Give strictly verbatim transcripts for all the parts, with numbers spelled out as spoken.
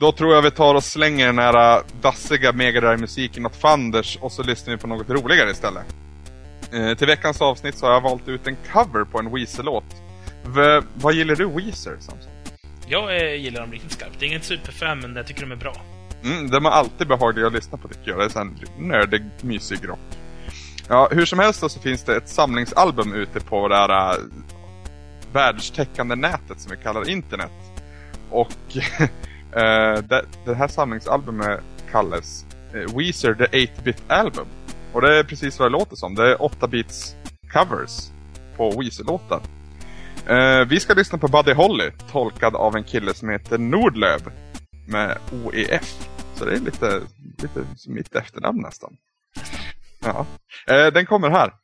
Då tror jag vi tar och slänger den här dassiga Mega Drive-musiken åt fanders och så lyssnar vi på något roligare istället. Eh, till veckans avsnitt så har jag valt ut en cover på en Weezer-låt. V- vad gillar du Weezer, Samson? Jag eh, gillar dem riktigt skarpt. Det är ingen superfan, men jag tycker de är bra. Mm, de är alltid behagliga att lyssna på, tycker jag. Det är sån nördig, mysig rock. Ja, hur som helst då så finns det ett samlingsalbum ute på det här äh, världstäckande nätet som vi kallar internet. Och äh, det, det här samlingsalbumet kallas äh, Weezer The eight-bit Album. Och det är precis vad det låter som. Det är åtta-bits covers på Weezer-låtar. Äh, vi ska lyssna på Buddy Holly, tolkad av en kille som heter Nordlöv med O E F. Så det är lite, lite som mitt efternamn nästan. Ja. Eh, den kommer här.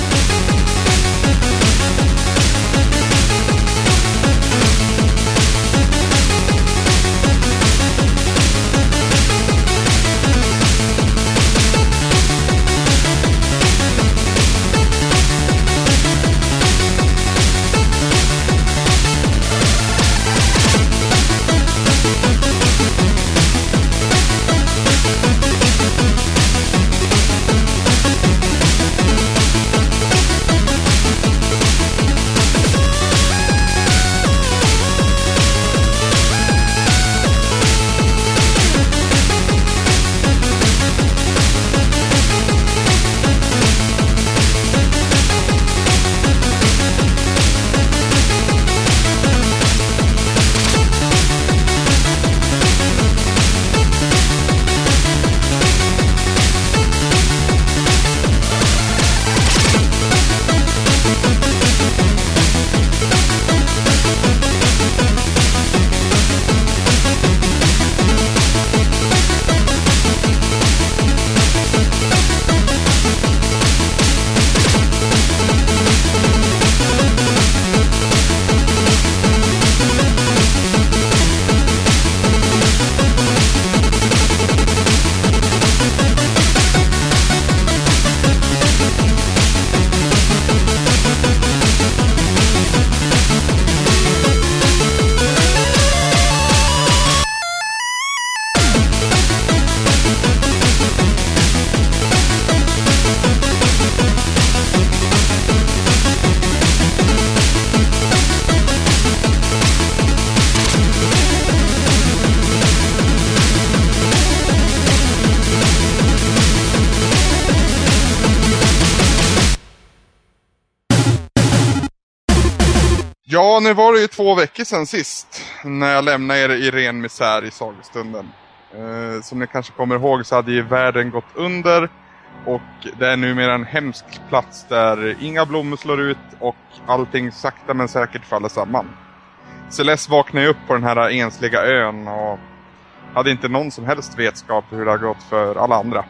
Ja, nu var det ju två veckor sedan sist när jag lämnade er i ren misär i sagostunden. Eh, som ni kanske kommer ihåg så hade ju världen gått under och det är numera en hemsk plats där inga blommor slår ut och allting sakta men säkert faller samman. Celeste vaknade upp på den här ensliga ön och hade inte någon som helst vetskap hur det har gått för alla andra.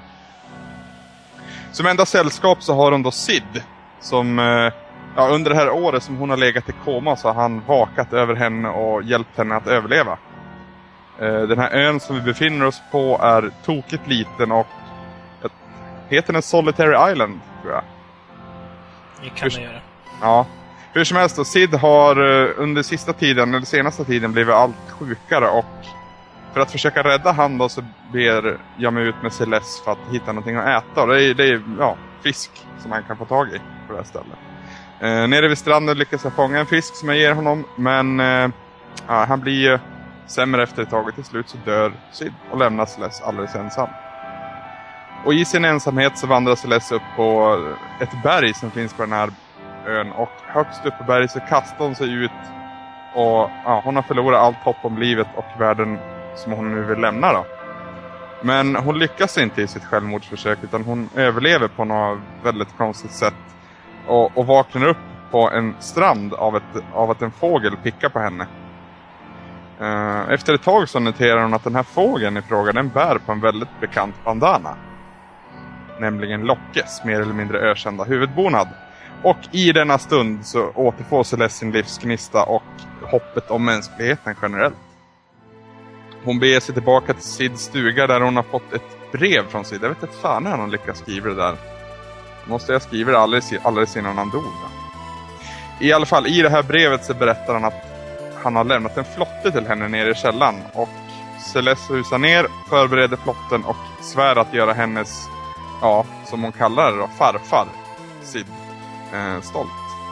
Som enda sällskap så har hon då Sid som... Eh, Ja, under det här året som hon har legat i koma så har han vakat över henne och hjälpt henne att överleva. Den här ön som vi befinner oss på är tokigt liten och heter den Solitary Island, tror jag. Det kan man göra. Ja. Hur som helst då, Sid har under sista tiden, eller senaste tiden, blivit allt sjukare och för att försöka rädda han då så ber jag mig ut med Celeste för att hitta någonting att äta. Och det är, det är ja, fisk som man kan få tag i på det här stället. Eh, nere vid stranden lyckas jag fånga en fisk som jag ger honom. Men eh, ja, han blir ju sämre efter ett tag. Till slut så dör Sid och lämnar Celeste alldeles ensam. Och i sin ensamhet så vandrar Celeste upp på ett berg som finns på den här ön. Och högst upp på berget så kastar hon sig ut. Och ja, hon har förlorat allt hopp om livet och världen som hon nu vill lämna då. Men hon lyckas inte i sitt självmordsförsök utan hon överlever på något väldigt konstigt sätt. Och, och vaknar upp på en strand av, ett, av att en fågel pickar på henne. Uh, efter ett tag så noterar hon att den här fågeln i frågan den bär på en väldigt bekant bandana. Nämligen Lockes, mer eller mindre ökända huvudbonad. Och i denna stund så återfår Celeste sin livsgnista och hoppet om mänskligheten generellt. Hon beger sig tillbaka till Sids stuga där hon har fått ett brev från Sid. Jag vet inte fan när hon lyckas skriva det där. Måste jag skriva det alldeles, alldeles innan han dog. Va? I alla fall, i det här brevet så berättar han att han har lämnat en flotte till henne nere i källan. Och Celeste rusar ner, förbereder flotten och svär att göra hennes, ja, som hon kallar det då, farfar, Cid, eh, stolt.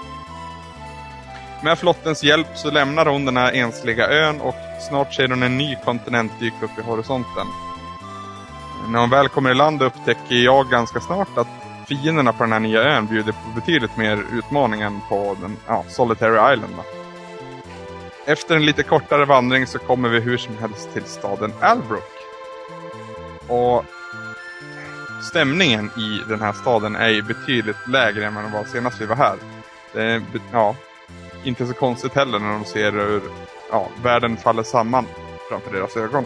Med flottens hjälp så lämnar hon den här ensliga ön och snart ser hon en ny kontinent dyka upp i horisonten. När hon väl kommer i land upptäcker jag ganska snart att fienderna på den här nya ön bjuder på betydligt mer utmaning än på den, ja, Solitary Island. Efter en lite kortare vandring så kommer vi hur som helst till staden Albrook. Och stämningen i den här staden är ju betydligt lägre än vad den var senast vi var här. Det är, ja, inte så konstigt heller när de ser hur, ja, världen faller samman framför deras ögon.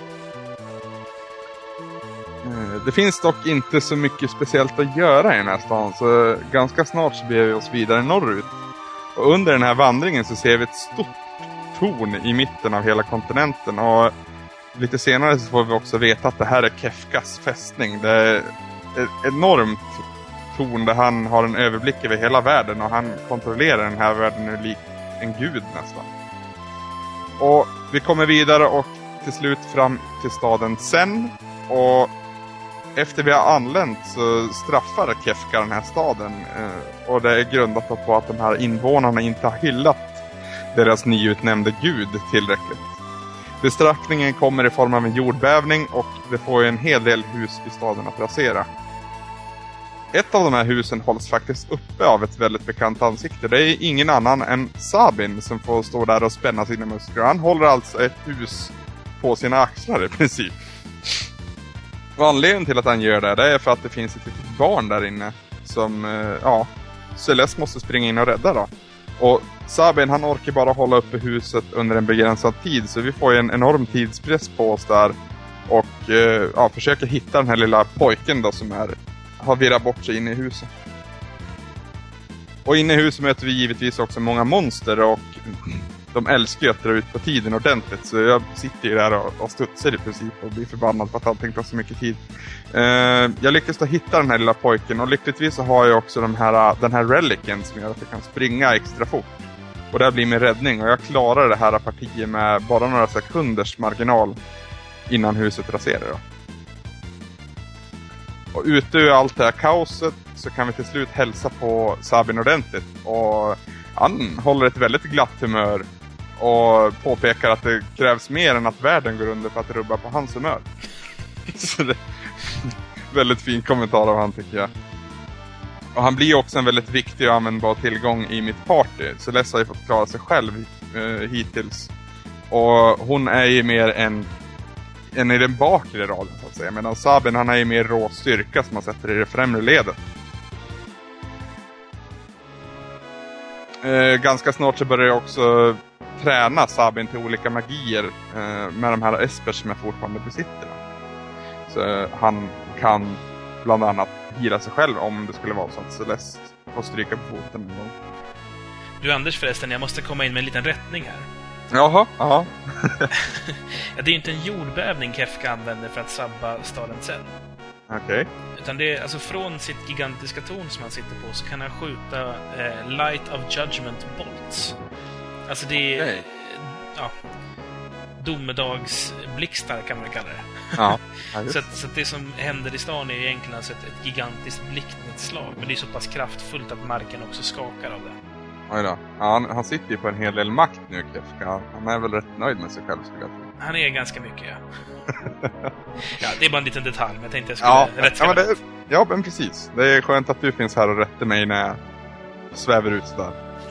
Det finns dock inte så mycket speciellt att göra i den här stan, så ganska snart så beger vi oss vidare norrut. Och under den här vandringen så ser vi ett stort torn i mitten av hela kontinenten, och lite senare så får vi också veta att det här är Kefkas fästning. Det är ett enormt torn där han har en överblick över hela världen, och han kontrollerar den här världen nu lik en gud nästan. Och vi kommer vidare och till slut fram till staden Sen, och efter vi har anlänt så straffar Kefka den här staden, och det är grundat på att de här invånarna inte har hyllat deras nyutnämnde gud tillräckligt. Bestraffningen kommer i form av en jordbävning, och det får ju en hel del hus i staden att rasera. Ett av de här husen hålls faktiskt uppe av ett väldigt bekant ansikte. Det är ingen annan än Sabin som får stå där och spänna sina muskler. Han håller alltså ett hus på sina axlar i princip. Och anledningen till att han gör det, det är för att det finns ett litet barn där inne som, ja, Celeste måste springa in och rädda då. Och Sabin, han orkar bara hålla uppe huset under en begränsad tid, så vi får ju en enorm tidspress på oss där. Och ja, försöker hitta den här lilla pojken då som är, har virrat bort sig in i huset. Och inne i huset möter vi givetvis också många monster, och de älskar att dra ut på tiden ordentligt. Så jag sitter ju där och, och studsar i princip och blir förbannad för att allting tar så mycket tid. Uh, jag lyckas då hitta den här lilla pojken, och lyckligtvis så har jag också de här, den här relicen som gör att jag kan springa extra fort. Och det blir min räddning, och jag klarar det här partiet med bara några sekunders marginal innan huset raserar då. Och ute ur allt det här kaoset så kan vi till slut hälsa på Sabin ordentligt, och han håller ett väldigt glatt humör och påpekar att det krävs mer än att världen går under för att rubba på hans humör. Så det är väldigt fin kommentar av han, tycker jag. Och han blir också en väldigt viktig och användbar tillgång i mitt party. Så Celeste har ju fått klara sig själv eh, hittills. Och hon är ju mer en, en i den bakre raden så att säga. Medan Sabin, han är ju mer rå styrka som man sätter i det främre ledet. Eh, ganska snart så börjar jag också träna Sabin till olika magier eh, med de här espers som jag fortfarande besitter. Så eh, han kan bland annat hila sig själv om det skulle vara så att Celeste får stryka på foten. Du Anders förresten, jag måste komma in med en liten rättning här. Jaha, jaha. Ja, det är ju inte en jordbävning Kefka använder för att sabba staden Sen. Okej. Okay. Utan det är alltså från sitt gigantiska torn som han sitter på så kan han skjuta eh, Light of Judgment Bolts. Alltså det är okay. Ja, domedagsblixtar kan man kalla det. Ja, så, att, så att det som händer i stan är egentligen alltså ett, ett gigantiskt blicknedslag, men det är så pass kraftfullt att marken också skakar av det. Oj då. Ja, han, han sitter ju på en hel del makt nu, Kefka. Han är väl rätt nöjd med sig själv, skulle jag tro. Han är ganska mycket, ja. Ja, det är bara en liten detalj, men jag tänkte jag skulle ja, rätt ja, men det, ja, men precis. Det är skönt att du finns här och rättar mig när jag svävar ut sådär.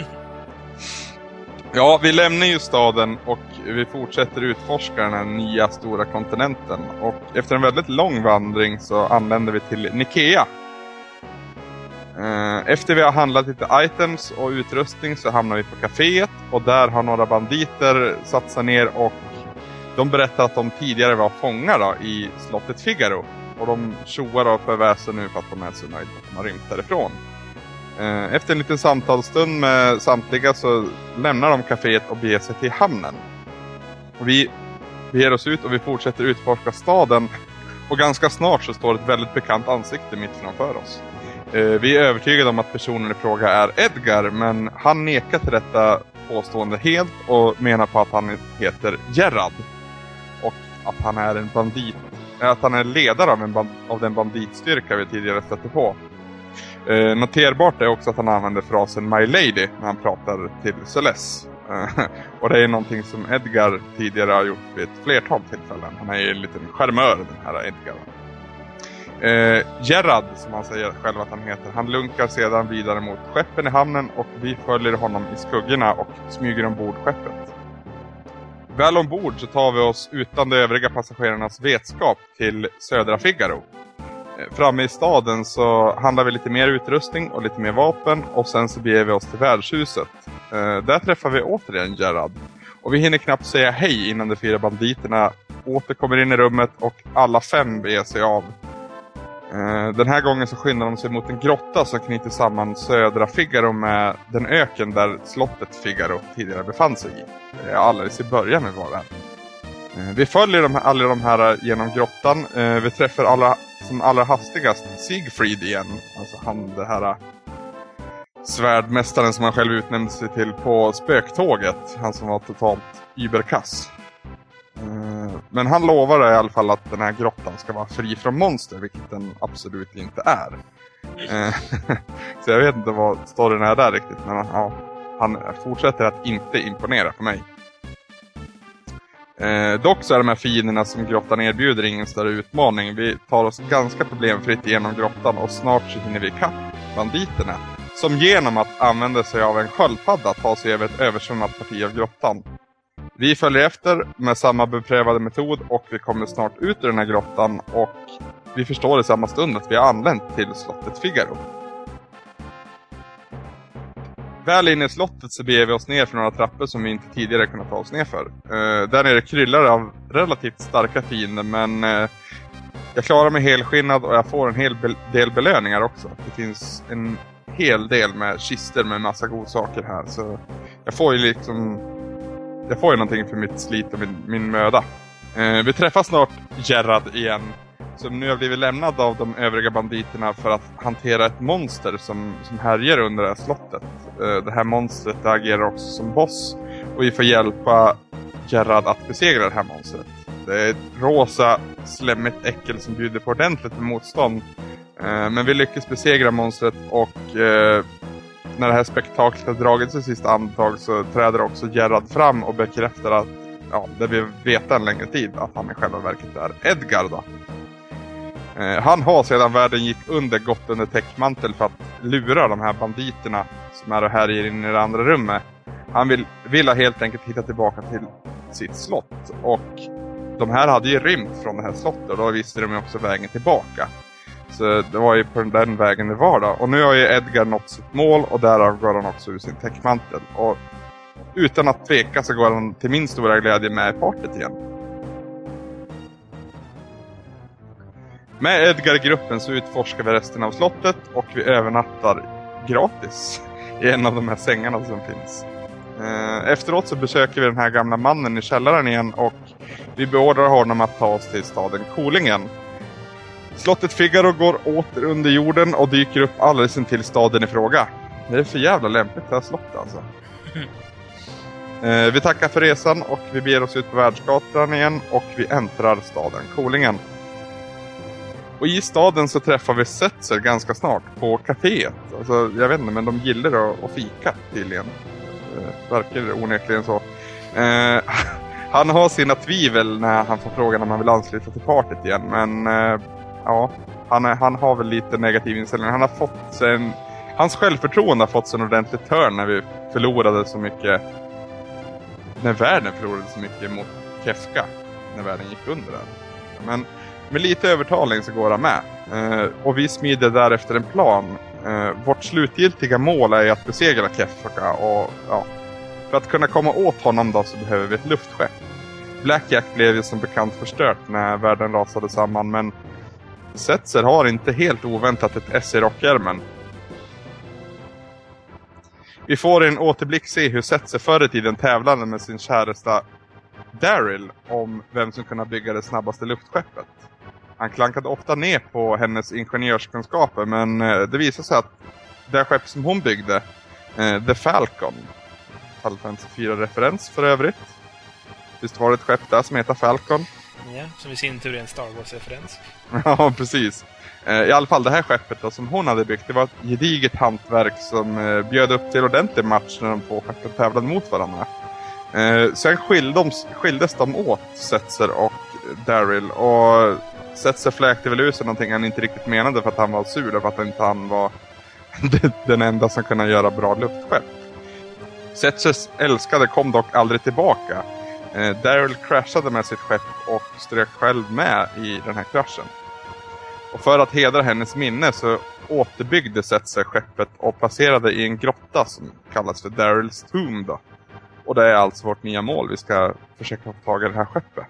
Ja, vi lämnar ju staden och vi fortsätter utforska den här nya stora kontinenten. Och efter en väldigt lång vandring så anländer vi till Nikea. Efter vi har handlat lite items och utrustning så hamnar vi på kaféet. Och där har några banditer satt sig ner och de berättar att de tidigare var fångar då, i slottet Figaro. Och de tjoar och förväser nu för att de är så nöjda att de har rymt därifrån. Efter en liten samtalsstund med samtliga så lämnar de kaféet och beger sig till hamnen. Och vi beger oss ut och vi fortsätter utforska staden. Och ganska snart så står ett väldigt bekant ansikte mitt framför oss. Vi är övertygade om att personen i fråga är Edgar, men han nekar till detta påstående helt och menar på att han heter Gerard. Och att han är en bandit, att han är ledare av, en band, av den banditstyrka vi tidigare stötte på. Eh, noterbart är också att han använder frasen My Lady när han pratar till Celeste. Eh, och det är någonting som Edgar tidigare har gjort vid ett flertal tillfällen. Han är ju en liten charmör, den här Edgar. Eh, Gerard, som han säger själv att han heter, han lunkar sedan vidare mot skeppen i hamnen och vi följer honom i skuggorna och smyger ombord skeppet. Väl ombord så tar vi oss utan de övriga passagerarnas vetskap till södra Figaro. Framme i staden så handlar vi lite mer utrustning och lite mer vapen och sen så beger vi oss till värdshuset. Eh, där träffar vi återigen Gerard. Och vi hinner knappt säga hej innan de fyra banditerna återkommer in i rummet och alla fem beger sig av. Eh, den här gången så skyndar de sig mot en grotta som knyter samman södra Figaro med den öken där slottet Figaro tidigare befann sig i. Det är alldeles i början med var det. Eh, vi följer de här, alla de här genom grottan. Eh, vi träffar alla som allra hastigast Siegfried igen. Alltså han, det här svärdmästaren som han själv utnämnde sig till på spöktåget. Han som var totalt überkass. Men han lovar i alla fall att den här grottan ska vara fri från monster, vilket den absolut inte är. Så jag vet inte vad storyn är där riktigt, men ja, han fortsätter att inte imponera på mig. Eh, dock så är de här fienderna som grottan erbjuder ingen större utmaning. Vi tar oss ganska problemfritt igenom grottan och snart så hinner vi kapp banditerna. Som genom att använda sig av en sköldpadda tar sig över ett översvämmat parti av grottan. Vi följer efter med samma beprövade metod och vi kommer snart ut ur den här grottan och vi förstår i samma stund att vi har anlänt till slottet Figaro. Väl inne i slottet så beger vi oss ner för några trappor som vi inte tidigare kunnat ta oss ner för. Uh, där nere kryllar av relativt starka fiender, men uh, jag klarar mig helskinnad och jag får en hel be- del belöningar också. Det finns en hel del med kister med massa godsaker här, så jag får ju liksom jag får ju någonting för mitt slit och min, min möda. Uh, vi träffar snart Gerard igen, som nu har blivit lämnad av de övriga banditerna för att hantera ett monster som, som härjer under det här slottet. Uh, det här monstret agerar också som boss och vi får hjälpa Gerard att besegra det här monstret. Det är ett rosa, slemmigt äckel som bjuder på ordentligt med motstånd. Uh, men vi lyckas besegra monstret och uh, när det här spektaklet har dragit sig sista andetag så träder också Gerard fram och bekräftar att, ja, det vi vet en längre tid, att han i själva verket är Edgar då. Eh, han har sedan världen gick under gått under täckmantel för att lura de här banditerna som är här inne i det andra rummet. Han vill, vill helt enkelt hitta tillbaka till sitt slott. Och de här hade ju rymt från det här slottet och då visste de ju också vägen tillbaka. Så det var ju på den vägen det var då. Och nu har ju Edgar nått sitt mål och därav går han också ur sin täckmantel. Och utan att tveka så går han till min stora glädje med i partyt igen. Med Edgar-gruppen så utforskar vi resten av slottet och vi övernattar gratis i en av de här sängarna som finns. Efteråt så besöker vi den här gamla mannen i källaren igen och vi beordrar honom att ta oss till staden Kolingen. Slottet Figaro går åter under jorden och dyker upp alldeles intill staden i fråga. Det är för jävla lämpligt det här slottet alltså. Vi tackar för resan och vi beger oss ut på världsgatan igen och vi äntrar staden Kolingen. Och i staden så träffar vi Setzer ganska snart på kaféet. Alltså, jag vet inte, men de gillar att, att fika tydligen. Det verkar onekligen så. Eh, han har sina tvivel när han får frågan om han vill ansluta till partiet igen. Men eh, ja, han, är, han har väl lite negativ inställning. Han har fått en, hans självförtroende har fått en ordentlig törn när vi förlorade så mycket. När världen förlorade så mycket mot Kefka. När världen gick under där. Men med lite övertalning så går han med. Eh, och vi smider därefter en plan. Eh, vårt slutgiltiga mål är att besegra Kefka. Och ja, för att kunna komma åt honom då så behöver vi ett luftskepp. Blackjack blev ju som bekant förstört när världen rasade samman. Men Setzer har inte helt oväntat ett S i rockärmen. Vi får i en återblick se hur Setzer förr i tiden tävlade med sin käresta Daryl om vem som kunde bygga det snabbaste luftskeppet. Han klankade ofta ner på hennes ingenjörskunskaper, men det visade sig att det skepp som hon byggde, The Falcon, Final Fantasy fyra-referens för övrigt. Visst var det ett skepp där som heter Falcon. Ja, som i sin tur är en Star Wars-referens. Ja, precis. I alla fall det här skeppet då, som hon hade byggt, det var ett gediget hantverk som bjöd upp till ordentlig match när de två skeppen tävlade mot varandra. Sen skildes, skildes de åt, Setzer och Daryl, och Setzer fläkte väl ut sig någonting han inte riktigt menade för att han var sur, för att inte han var den enda som kunde göra bra luftskepp. Setzers älskade kom dock aldrig tillbaka. Eh, Daryl kraschade med sitt skepp och strök själv med i den här kraschen. Och för att hedra hennes minne så återbyggde Setzer skeppet och placerade i en grotta som kallas för Daryls Tomb då. Och det är alltså vårt nya mål. Vi ska försöka få tag i det här skeppet.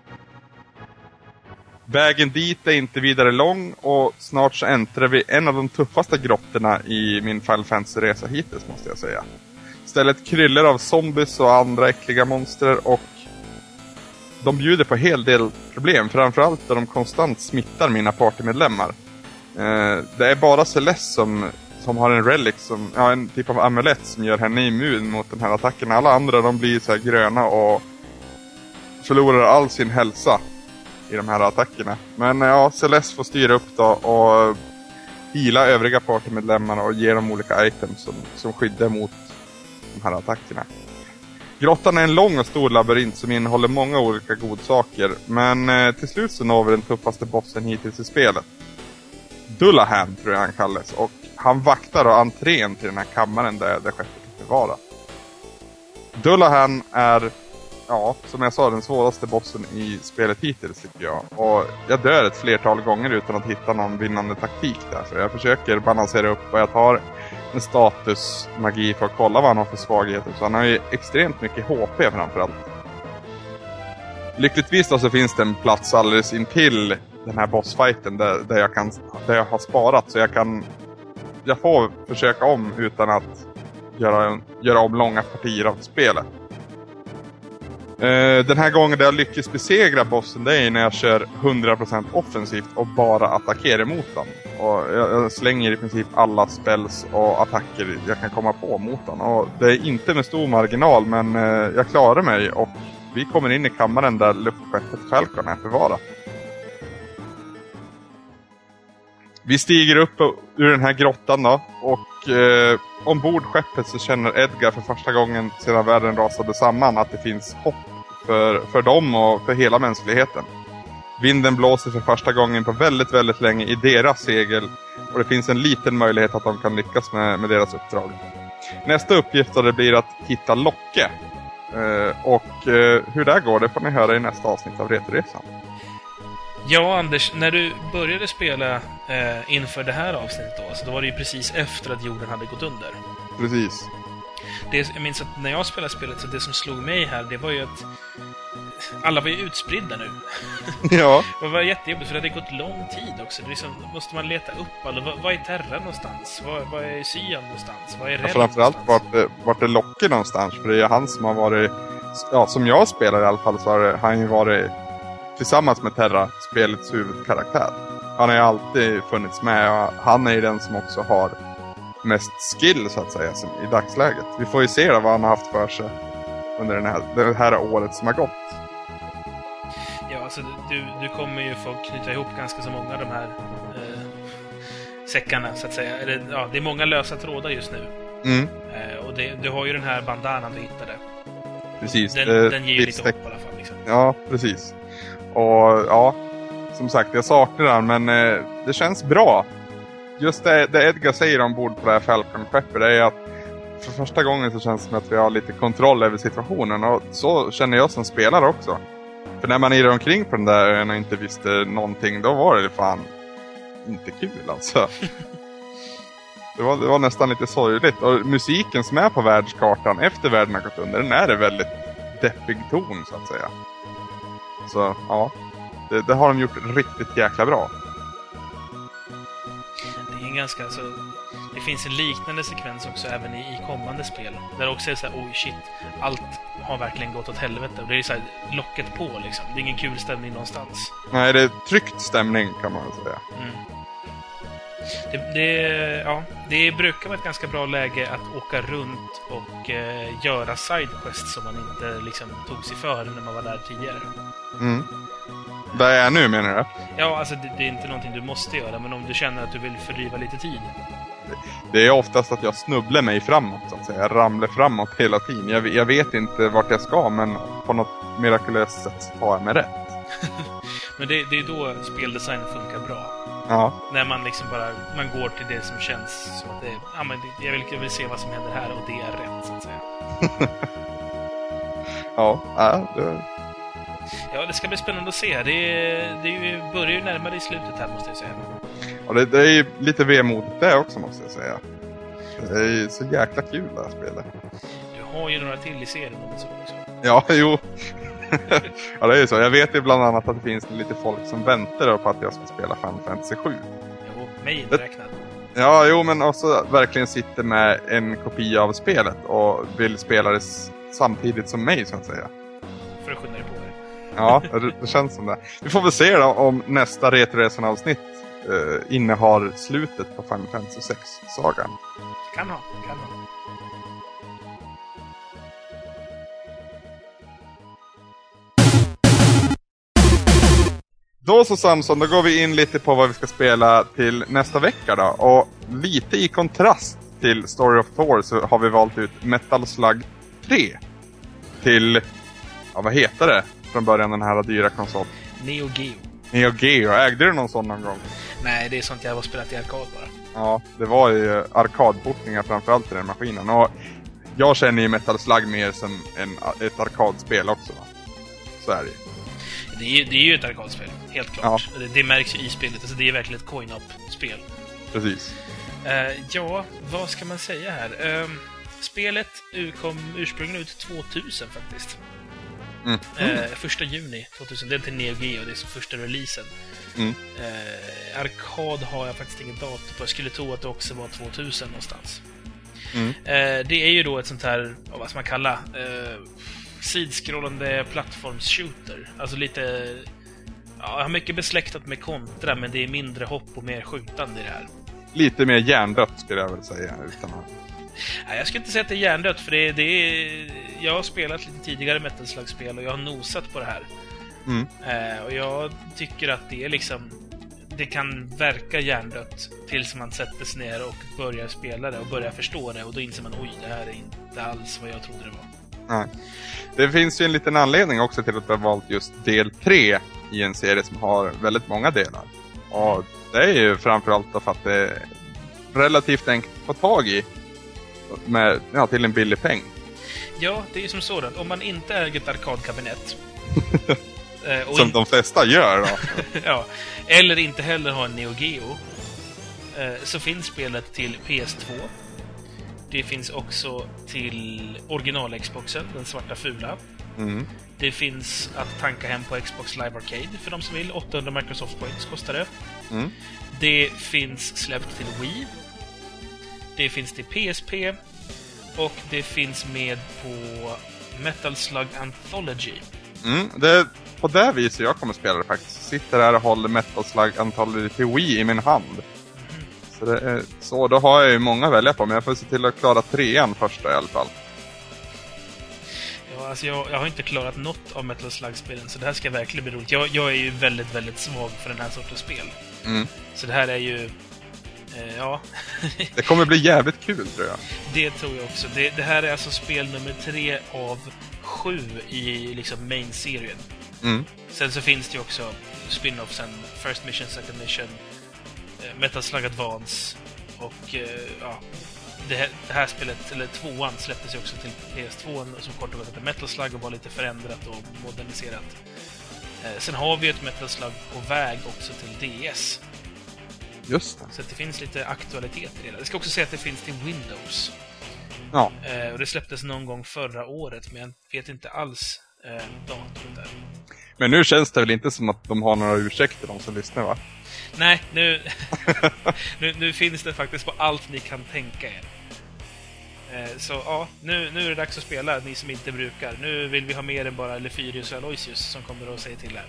Vägen dit är inte vidare lång och snart så äntrar vi en av de tuffaste grottorna i min Final Fantasy-resa hittills, måste jag säga. Stället kryllar av zombies och andra äckliga monster och de bjuder på en hel del problem, framförallt då de konstant smittar mina partymedlemmar. Eh, det är bara Celeste som, som har en relic, som, ja, en typ av amulett som gör henne immun mot den här attacken. Alla andra de blir så här gröna och förlorar all sin hälsa i de här attackerna. Men ja, Celeste får styra upp då och hila övriga partymedlemmar och ge dem olika items som, som skyddar mot de här attackerna. Grottan är en lång och stor labyrint som innehåller många olika godsaker, men eh, till slut så når vi den tuffaste bossen hittills i spelet. Dullahan tror jag han kallas, och han vaktar då entrén till den här kammaren där, där skeppet är bevarat. Dullahan är, ja, som jag sa, den svåraste bossen i spelet hittills tycker jag. Och jag dör ett flertal gånger utan att hitta någon vinnande taktik där. Så jag försöker balansera upp och jag tar en statusmagi för att kolla vad han har för svagheter. Så han har ju extremt mycket H P framförallt. Lyckligtvis då så finns det en plats alldeles intill den här bossfighten där, där, jag kan, där jag har sparat. Så jag kan jag får försöka om utan att göra, göra om långa partier av spelet. Uh, den här gången där jag lyckas besegra bossen, det är när jag kör hundra procent offensivt och bara attackerar mot den. Och jag, jag slänger i princip alla spells och attacker jag kan komma på mot den. Och det är inte med stor marginal, men uh, jag klarar mig och vi kommer in i kammaren där luftskeppet Falcon är förvarat. Vi stiger upp ur den här grottan då, och eh, ombord skeppet så känner Edgar för första gången sedan världen rasade samman att det finns hopp för, för dem och för hela mänskligheten. Vinden blåser för första gången på väldigt, väldigt länge i deras segel och det finns en liten möjlighet att de kan lyckas med, med deras uppdrag. Nästa uppgift då det blir att hitta Locke. Eh, och eh, hur det går, det får ni höra i nästa avsnitt av Retroresan. Ja, Anders, när du började spela eh, inför det här avsnittet då, så då var det ju precis efter att jorden hade gått under. Precis. Det, jag minns att när jag spelade spelet, så det som slog mig här, det var ju att alla var ju utspridda nu. Ja. Det var jättejobbigt, för det hade gått lång tid också. Det liksom, måste man leta upp alla. Vad, vad är Terra någonstans? Vad, vad är Cyan någonstans? Vad är Red ja, framförallt någonstans? Vart, vart är Locke någonstans? För det är han som har varit, ja, som jag spelar i alla fall, så har han ju varit tillsammans med Terra spelets huvudkaraktär. Han har ju alltid funnits med och han är ju den som också har mest skill så att säga som i dagsläget. Vi får ju se då vad han har haft för sig under den här, det här året som har gått. Ja, alltså du, du kommer ju få knyta ihop ganska så många av de här eh, säckarna så att säga. Eller, ja, det är många lösa trådar just nu. Mm. Eh, och det, du har ju den här bandanan du hittade. Precis. Den, eh, den ger ju lite hopp i alla fall. Liksom. Ja, precis. Och ja, som sagt, jag saknar den, men eh, det känns bra. Just det, det Edgar säger ombord på det här Falcon-skeppet är att för första gången så känns det som att vi har lite kontroll över situationen. Och så känner jag som spelare också. För när man är omkring på den där ön och inte visste någonting, då var det fan inte kul alltså. Det var, det var nästan lite sorgligt. Och musiken som är på världskartan efter världen har gått under, den är det väldigt deppig ton så att säga. Så ja, det, det har de gjort riktigt jäkla bra. Det är en ganska så... Det finns en liknande sekvens också även i, i kommande spel. Där det också är så här, oj shit, allt har verkligen gått åt helvete. Och det är så här, locket på liksom. Det är ingen kul stämning någonstans. Nej, det är tryckt stämning kan man säga. Mm. Det, det, ja, det brukar vara ett ganska bra läge att åka runt och eh, göra sidequests som man inte liksom tog sig för när man var där tidigare. Mm. Där jag är nu, menar du? Ja, alltså det, det är inte någonting du måste göra, men om du känner att du vill fördriva lite tid. Det är oftast att jag snubblar mig framåt, så att säga. Jag ramlar framåt hela tiden. Jag, jag vet inte vart jag ska, men på något mirakulöst sätt tar jag mig rätt. Men det, det är då speldesignen funkar bra. Ja. När man liksom bara man går till det som känns som att det, ja, men det, jag, vill, jag vill se vad som händer här och det är rätt, så att säga. Ja, ja det... Ja, det ska bli spännande att se. Det, det är ju, börjar ju närmare i slutet här, måste jag säga. Ja, det, det är ju lite vemodigt det också, måste jag säga. Det är ju så jäkla kul det här spelet. Du har ju några till i serien om det så också. Ja, jo. Ja, det är ju så. Jag vet ju bland annat att det finns lite folk som väntar på att jag ska spela Final Fantasy sju. Jo, mig inräknad. Ja, jo, men också verkligen sitter med en kopia av spelet och vill spela det samtidigt som mig, så att säga. För att skynda dig på det. Ja, det, det känns som det. Vi får väl se då om nästa Retroresan-avsnitt eh, innehar slutet på Final Fantasy sex-sagan. Kan ha, kan ha. Då så Samson, då går vi in lite på vad vi ska spela till nästa vecka då. Och lite i kontrast till Story of Thor så har vi valt ut Metal Slug tre. Till, ja vad heter det från början, den här dyra konsolen? Neo Geo. Neo Geo, ägde du någon sån någon gång? Nej, det är sånt jag har spelat i arkad bara. Ja, det var ju arkadportningar framförallt i den maskinen. Och jag känner ju Metal Slug mer som en, ett arkadspel också, va? Så är det ju. Det är ju, det är ju ett arkadspel, helt klart. Ja. Det, det märks ju i spelet, alltså det är verkligen ett coin-up-spel. Precis. Uh, ja, vad ska man säga här? Uh, spelet kom ursprungligen ut tvåtusen faktiskt. Mm. Mm. Uh, första juni tvåtusen, det är till Neo Geo, det är som första releasen. Mm. Uh, arkad har jag faktiskt ingen dator på, jag skulle tro att det också var tvåtusen någonstans. Mm. Uh, det är ju då ett sånt här, vad ska man kalla, uh, sidskrollande plattforms-shooter. Alltså lite, ja, jag har mycket besläktat med kontra, men det är mindre hopp och mer skjutande i det här. Lite mer hjärndött skulle jag väl säga. Utan att... Nej, jag skulle inte säga att det är hjärndött, för det, det är... Jag har spelat lite tidigare Metal Slug-spel och jag har nosat på det här. Mm. Eh, och jag tycker att det är liksom... Det kan verka hjärndött tills man sätter sig ner och börjar spela det och börjar förstå det. Och då inser man, oj, det här är inte alls vad jag trodde det var. Nej. Det finns ju en liten anledning också till att vi har valt just del tre i en serie som har väldigt många delar. Och det är ju framförallt för att det är relativt enkelt att få tag i med, ja, till en billig peng. Ja, det är ju som sådant. Om man inte äger ett arkadkabinett eh, som in... de flesta gör då. Ja, eller inte heller har en Neo Geo, eh, så finns spelet till P S två. Det finns också till original-Xboxen, den svarta fula. Mm. Det finns att tanka hem på Xbox Live Arcade för de som vill. åttahundra Microsoft Points kostar det. Mm. Det finns släppt till Wii. Det finns till P S P. Och det finns med på Metal Slug Anthology. Mm, det är på det viset jag kommer spela det faktiskt. Sitter här och håller Metal Slug Anthology till Wii i min hand. Mm. Så, det är, så då har jag ju många att välja på. Men jag får se till att klara trean första i alla fall. Ja, alltså jag, jag har inte klarat något av Metal Slug-spelen, så det här ska verkligen bli roligt. Jag, jag är ju väldigt, väldigt svag för den här sortens spel. Mm. Så det här är ju... Eh, ja. Det kommer bli jävligt kul, tror jag. Det tror jag också. Det, det här är alltså spel nummer tre av sju i liksom main-serien. Mm. Sen så finns det ju också spin-offsen, First Mission, Second Mission, eh, Metal Slug Advance och eh, ja... Det här, det här spelet, eller tvåan, släpptes ju också till P S två som kort och gott heter Metal Slug och var lite förändrat och moderniserat. Eh, sen har vi ett Metal Slug på väg också till D S. Just det. Så att det finns lite aktualitet i det. Jag ska också säga att det finns till Windows. Ja. Eh, och det släpptes någon gång förra året, men jag vet inte alls eh, datumet där. Men nu känns det väl inte som att de har några ursäkter, de som lyssnar, va? Nej, nu, nu, nu finns det faktiskt på allt ni kan tänka er. Så ja, nu, nu är det dags att spela, ni som inte brukar. Nu vill vi ha mer än bara Lefyrius och Aloysius som kommer att säga till här.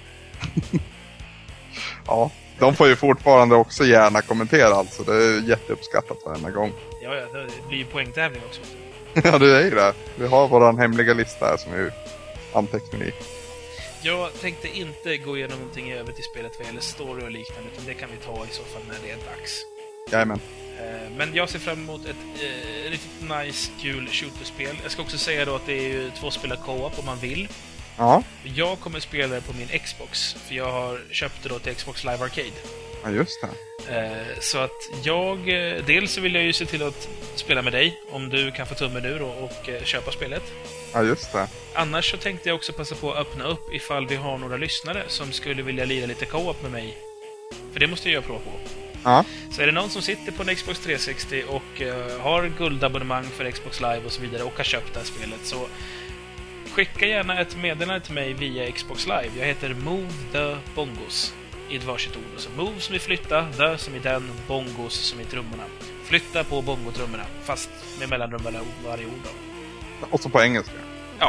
Ja, de får ju fortfarande också gärna kommentera, alltså. Det är jätteuppskattat varenda gång. Ja, ja, det blir ju poängtävling också. Ja, det är ju det. Vi har våran hemliga lista här som är anteckning i. Jag tänkte inte gå igenom någonting i övrigt i spelet vad gäller story och liknande, utan det kan vi ta i så fall när det är dags. Jajamän. Men jag ser fram emot ett eh, riktigt nice, kul shooterspel. Jag ska också säga då att det är ju två spelare co-op om man vill. Ja. Jag kommer spela det på min Xbox, för jag har köpt det då till Xbox Live Arcade. Ja, just det. Eh, så att jag... Eh, dels så vill jag ju se till att spela med dig, om du kan få tummen ur och, och eh, köpa spelet. Ja, just det. Annars så tänkte jag också passa på att öppna upp ifall vi har några lyssnare som skulle vilja lira lite co-op med mig. För det måste jag göra prov på. Ja. Så är det någon som sitter på en Xbox tre sextio och uh, har guldabonnemang för Xbox Live och så vidare och har köpt det här spelet, så skicka gärna ett meddelande till mig via Xbox Live. Jag heter Move the Bongos i ett varsitt ord. Så Move som i flytta, the som i den, bongos som i trummorna. Flytta på bongotrummorna, fast med mellanrum mellan varje ord då. Och så på engelska. Ja.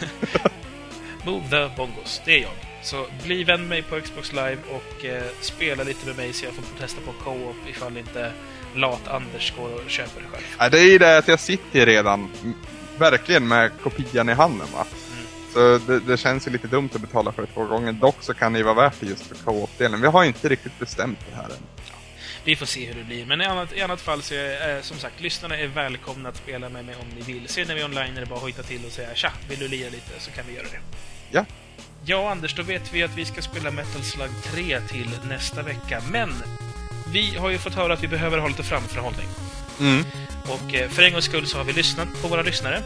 Move the Bongos, det är jag. Så bli vän med mig på Xbox Live och eh, spela lite med mig så jag får testa på co-op ifall inte lat Anders går och köper det själv. Ja, det är ju det att jag sitter redan verkligen med kopian i handen, va? Mm. Så det, det känns ju lite dumt att betala för det två gånger. Dock så kan det ju vara värt det just för co-op-delen. Vi har inte riktigt bestämt det här än. Ja, vi får se hur det blir. Men i annat, i annat fall så är eh, som sagt, lyssnarna är välkomna att spela med mig om ni vill. Sen när vi är online är det bara att hojta till och säga tja, vill du lira lite så kan vi göra det. Ja. Ja, Anders, då vet vi att vi ska spela Metal Slug tre till nästa vecka. Men vi har ju fått höra att vi behöver ha lite framförhållning. Mm. Och eh, för en gångs skull så har vi lyssnat på våra lyssnare.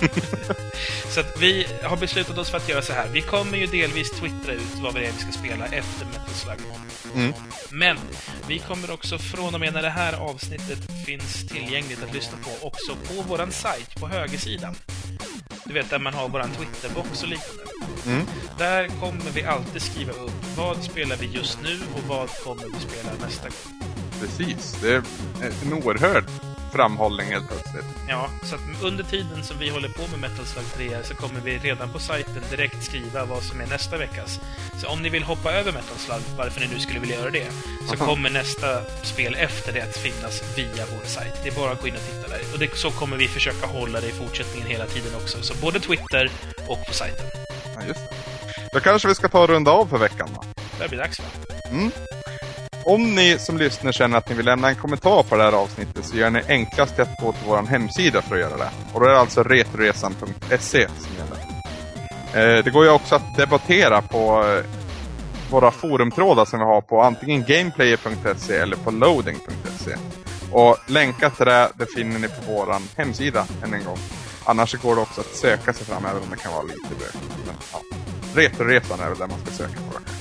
Så att vi har beslutat oss för att göra så här. Vi kommer ju delvis twittra ut vad vi ska spela efter Metal Slug. Mm. Men vi kommer också från och med när det här avsnittet finns tillgängligt att lyssna på också på våran sajt på högersidan. Du vet, där man har våran Twitterbox och liknande. Mm. Där kommer vi alltid skriva upp vad spelar vi just nu och vad kommer vi spela nästa gång. Precis, det är en oerhörd framhållning helt plötsligt. Ja, så att under tiden som vi håller på med Metal Slug tre så kommer vi redan på sajten direkt skriva vad som är nästa veckas. Så om ni vill hoppa över Metal Slug, varför ni nu skulle vilja göra det, så Aha. kommer nästa spel efter det att finnas via vår sajt. Det är bara att gå in och titta där. Och det, så kommer vi försöka hålla det i fortsättningen hela tiden också. Så både Twitter och på sajten. Ja, just det. Då kanske vi ska ta och runda av för veckan, va? Det blir dags, va? Mm. Om ni som lyssnar känner att ni vill lämna en kommentar på det här avsnittet så gör ni enklast att gå till vår hemsida för att göra det. Och då är det alltså retroresan punkt se som gäller. Eh, det går ju också att debattera på eh, våra forumtrådar som vi har på antingen gameplayer punkt se eller på loading punkt se. Och länkar till det, det finner ni på vår hemsida än en gång. Annars går det också att söka sig fram även om det kan vara lite bökigt. Men ja, retroresan är väl där man ska söka på det.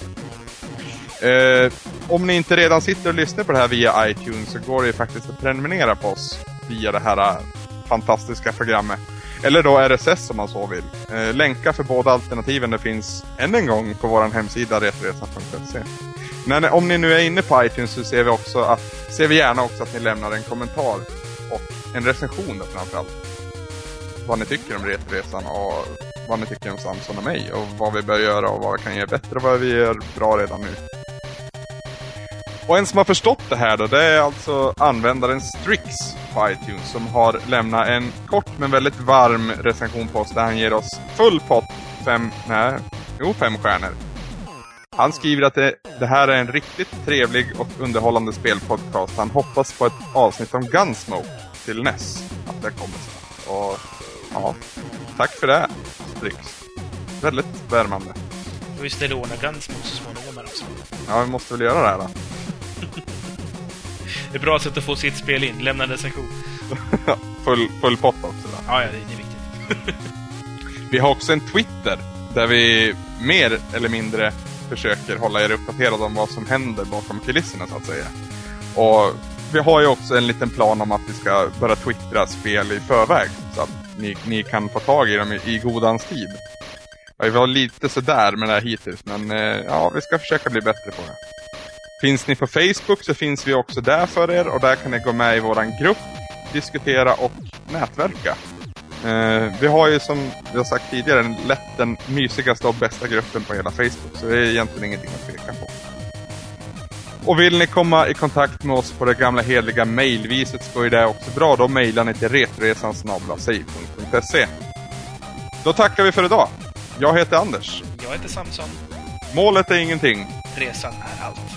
Eh, om ni inte redan sitter och lyssnar på det här via iTunes så går det ju faktiskt att prenumerera på oss via det här uh, fantastiska programmet. Eller då R S S om man så vill. Eh, länkar för båda alternativen det finns än en gång på vår hemsida retroresan punkt se. Men om ni nu är inne på iTunes så ser vi, också att, ser vi gärna också att ni lämnar en kommentar och en recension då framförallt. Vad ni tycker om Retroresan och vad ni tycker om Samson och mig och vad vi bör göra och vad vi kan göra bättre och vad vi gör bra redan nu. Och en som har förstått det här då, det är alltså användaren Strix på iTunes som har lämnat en kort men väldigt varm recension på oss där han ger oss full pott fem, nej, jo fem stjärnor. Han skriver att det, det här är en riktigt trevlig och underhållande spelpodcast. Han hoppas på ett avsnitt om Gunsmoke till N E S. Att det kommer snart. Och ja, tack för det, Strix. Väldigt värmande. Och visst är det ordna Gunsmoke så småningom också. Ja, vi måste väl göra det här då. Det är bra sätt att få sitt spel in. Lämna en recension. full, full pott också då. Ja, ja, det är viktigt. Vi har också en Twitter där vi mer eller mindre försöker hålla er uppdaterade om vad som händer bakom kulisserna så att säga. Och vi har ju också en liten plan om att vi ska börja twittra spel i förväg så att ni, ni kan få tag i dem i, i godans tid. Ja, vi var lite sådär med det här hittills men eh, ja, vi ska försöka bli bättre på det. Finns ni på Facebook så finns vi också där för er och där kan ni gå med i våran grupp, diskutera och nätverka. Eh, vi har ju som vi har sagt tidigare en lätt den mysigaste och bästa gruppen på hela Facebook så det är egentligen ingenting att tveka på. Och vill ni komma i kontakt med oss på det gamla heliga mailviset så är det också bra. Då mejlar ni till retroresan snabel-a save punkt se. Då tackar vi för idag. Jag heter Anders. Jag heter Samson. Målet är ingenting. Resan är allt.